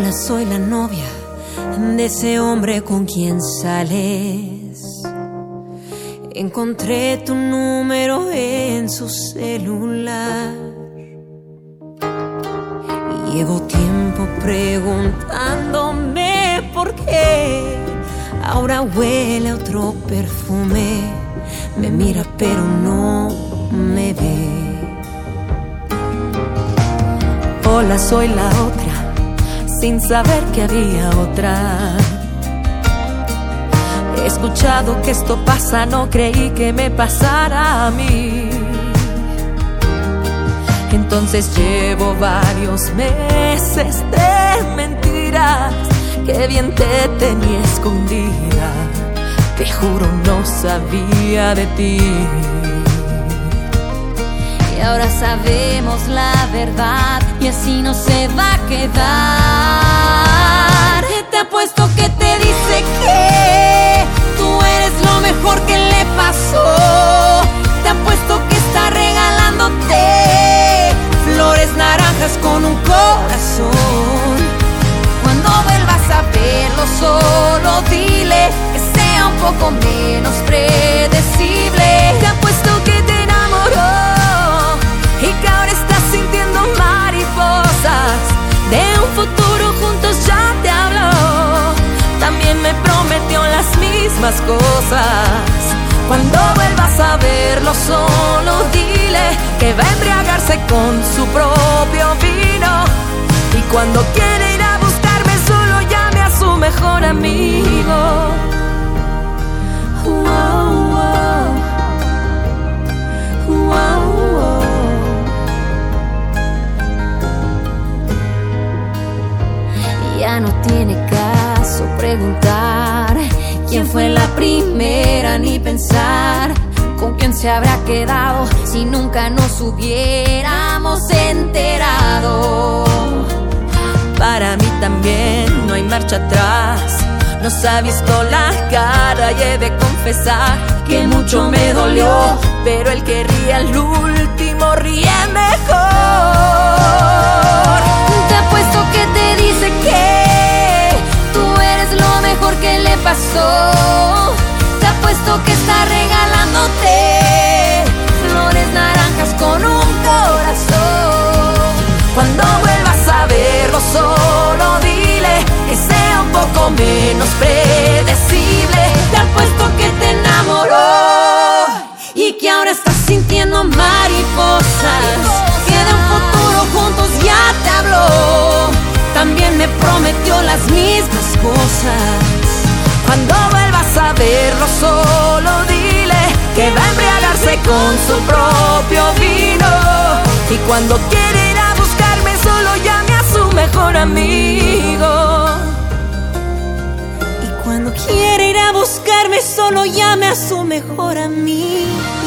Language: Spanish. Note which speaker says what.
Speaker 1: Hola, soy la novia de ese hombre con quien sales. Encontré tu número en su celular. Llevo tiempo preguntándome por qué ahora huele a otro perfume. Me mira pero no me ve. Hola, soy la otra, sin saber que había otra. He escuchado que esto pasa, no creí que me pasara a mí. Entonces llevo varios meses de mentiras, que bien te tenía escondida. Te juro no sabía de ti. Y ahora sabemos la verdad y así no se va a quedar. Te apuesto que te dice que tú eres lo mejor que le pasó. Te apuesto que está regalándote flores naranjas con un corazón. Cuando vuelvas a verlo solo dile que sea un poco menos predecible. Te apuesto que te enamoró y que ahora estás sintiendo mariposas. De un futuro juntos ya te habló. También me prometió las mismas cosas. Cuando vuelvas a verlo solo dile que va a embriagarse con su propio vino. Y cuando quiere ir a buscarme solo llame a su mejor amigo. Ya no tiene caso preguntar quién fue la primera, ni pensar con quién se habrá quedado si nunca nos hubiéramos enterado. Para mí también no hay marcha atrás. Nos ha visto la cara y he de confesar que mucho me dolió, pero el que ríe al último ríe mejor. Te apuesto que te dice que tú eres lo mejor que le pasó. Te apuesto que está regalándote flores naranjas con un corazón. Cuando vuelvas a verlo solo dile que sea un poco menos predecible. Te apuesto que te enamoró y que ahora estás sintiendo mariposas. Que de un futuro juntos ya te habló. También me prometió las mismas cosas. Cuando vuelvas a verlo solo dile que va a embriagarse con su propio vino. Y cuando quiere ir a buscarme solo llame a su mejor amigo. Y cuando quiere ir a buscarme solo llame a su mejor amigo.